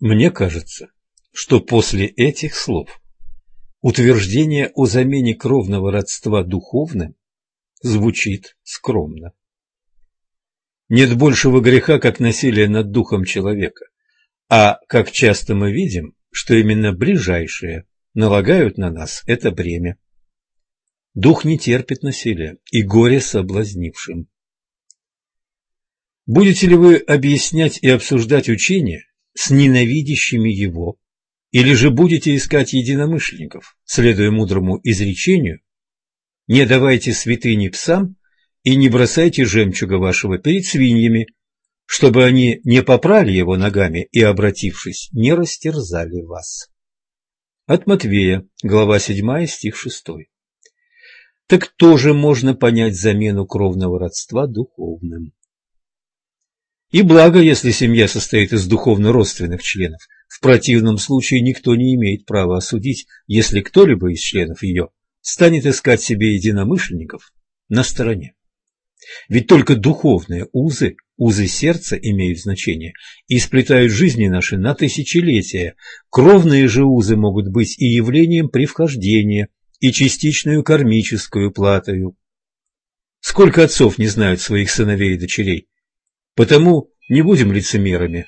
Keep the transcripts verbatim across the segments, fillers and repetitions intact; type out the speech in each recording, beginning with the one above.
Мне кажется, что после этих слов утверждение о замене кровного родства духовным звучит скромно. Нет большего греха, как насилие над духом человека, а как часто мы видим, что именно ближайшие налагают на нас это бремя. Дух не терпит насилия, и горе соблазнившим. Будете ли вы объяснять и обсуждать учение с ненавидящими его, или же будете искать единомышленников, следуя мудрому изречению: «Не давайте святыни псам и не бросайте жемчуга вашего перед свиньями, чтобы они не попрали его ногами и, обратившись, не растерзали вас». От Матвея, глава седьмая, стих шестой. Так тоже можно понять замену кровного родства духовным. И благо, если семья состоит из духовно-родственных членов. В противном случае никто не имеет права осудить, если кто-либо из членов ее станет искать себе единомышленников на стороне. Ведь только духовные узы, узы сердца имеют значение и сплетают жизни наши на тысячелетия. Кровные же узы могут быть и явлением превхождения, и частичную кармическую платою. Сколько отцов не знают своих сыновей и дочерей? Потому не будем лицемерами.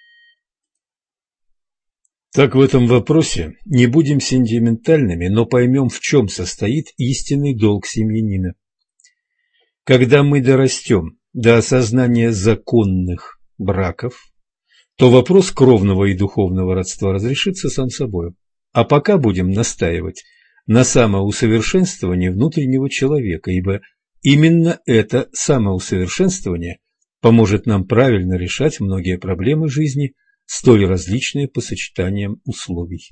Так в этом вопросе не будем сентиментальными, но поймем, в чем состоит истинный долг семьянина. Когда мы дорастем до осознания законных браков, то вопрос кровного и духовного родства разрешится сам собой. А пока будем настаивать на самоусовершенствовании внутреннего человека, ибо именно это самоусовершенствование поможет нам правильно решать многие проблемы жизни, столь различные по сочетаниям условий.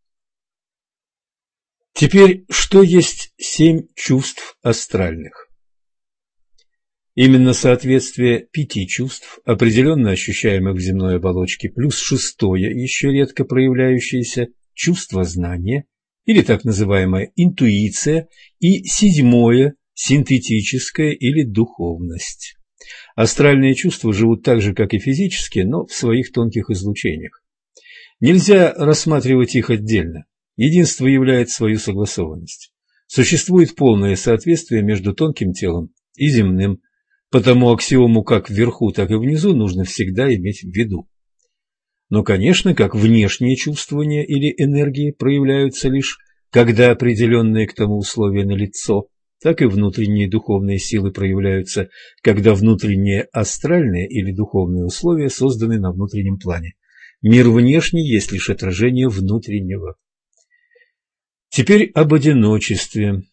Теперь, что есть семь чувств астральных? Именно соответствие пяти чувств, определенно ощущаемых в земной оболочке, плюс шестое, еще редко проявляющееся, чувство знания, или так называемая интуиция, и седьмое, синтетическое или духовность. Астральные чувства живут так же, как и физические, но в своих тонких излучениях. Нельзя рассматривать их отдельно. Единство являет свою согласованность. Существует полное соответствие между тонким телом и земным, потому аксиому как вверху, так и внизу нужно всегда иметь в виду. Но, конечно, как внешние чувствования или энергии проявляются лишь, когда определенные к тому условия налицо, так и внутренние духовные силы проявляются, когда внутренние астральные или духовные условия созданы на внутреннем плане. Мир внешний есть лишь отражение внутреннего. Теперь об одиночестве.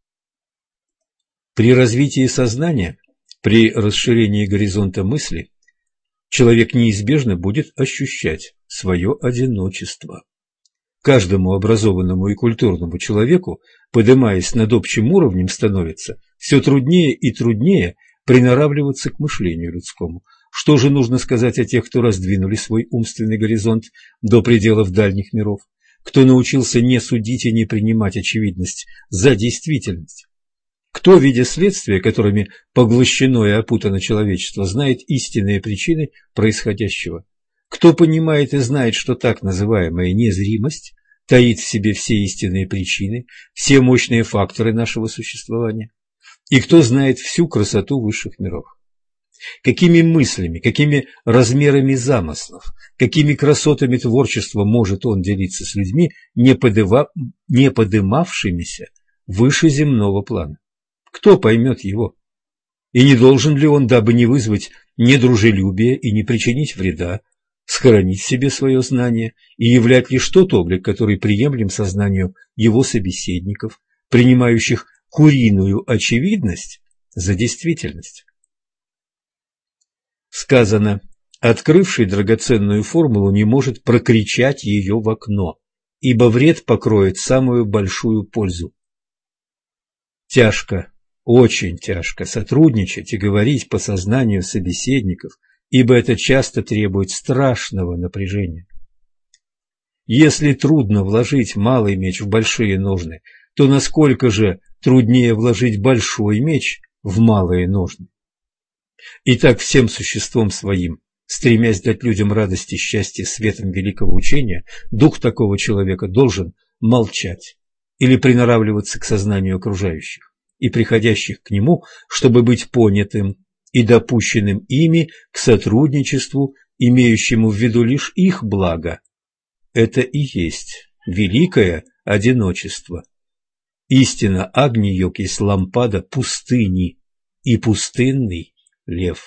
При развитии сознания, при расширении горизонта мысли, человек неизбежно будет ощущать свое одиночество. Каждому образованному и культурному человеку, поднимаясь над общим уровнем, становится все труднее и труднее приноравливаться к мышлению людскому. Что же нужно сказать о тех, кто раздвинули свой умственный горизонт до пределов дальних миров, кто научился не судить и не принимать очевидность за действительность? Кто, видя следствия, которыми поглощено и опутано человечество, знает истинные причины происходящего? Кто понимает и знает, что так называемая незримость таит в себе все истинные причины, все мощные факторы нашего существования? И кто знает всю красоту высших миров? Какими мыслями, какими размерами замыслов, какими красотами творчества может он делиться с людьми, не, подыва... не подымавшимися выше земного плана? Кто поймет его? И не должен ли он, дабы не вызвать недружелюбия и не причинить вреда, схоронить в себе свое знание и являть лишь тот облик, который приемлем сознанию его собеседников, принимающих куриную очевидность за действительность? Сказано: открывший драгоценную формулу не может прокричать ее в окно, ибо вред покроет самую большую пользу. Тяжко, очень тяжко сотрудничать и говорить по сознанию собеседников, ибо это часто требует страшного напряжения. Если трудно вложить малый меч в большие ножны, то насколько же труднее вложить большой меч в малые ножны? Итак, всем существом своим, стремясь дать людям радость и счастье светом великого учения, дух такого человека должен молчать или приноравливаться к сознанию окружающих и приходящих к нему, чтобы быть понятым и допущенным ими к сотрудничеству, имеющему в виду лишь их благо. Это и есть великое одиночество. Истинно Агни-йог есть лампада пустыни и пустынный лев.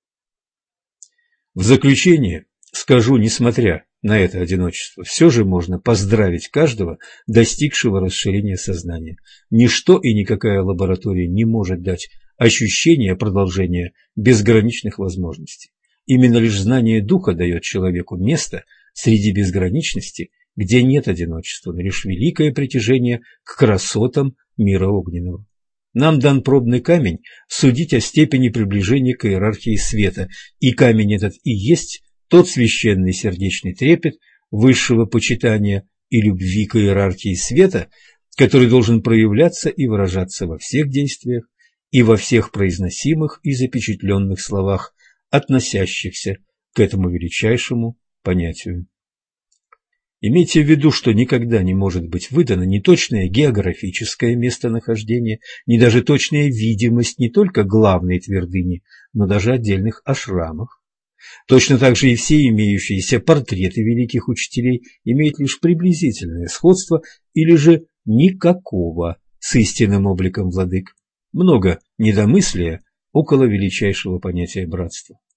В заключение скажу, несмотря на это одиночество, все же можно поздравить каждого, достигшего расширения сознания. Ничто и никакая лаборатория не может дать ощущение продолжения безграничных возможностей. Именно лишь знание духа дает человеку место среди безграничности, где нет одиночества, но лишь великое притяжение к красотам мира огненного. Нам дан пробный камень судить о степени приближения к иерархии света, и камень этот и есть тот священный сердечный трепет высшего почитания и любви к иерархии света, который должен проявляться и выражаться во всех действиях и во всех произносимых и запечатленных словах, относящихся к этому величайшему понятию. Имейте в виду, что никогда не может быть выдано ни точное географическое местонахождение, ни даже точная видимость не только главной твердыни, но даже отдельных ашрамов. Точно так же и все имеющиеся портреты великих учителей имеют лишь приблизительное сходство или же никакого с истинным обликом владык. Много недомыслия около величайшего понятия братства.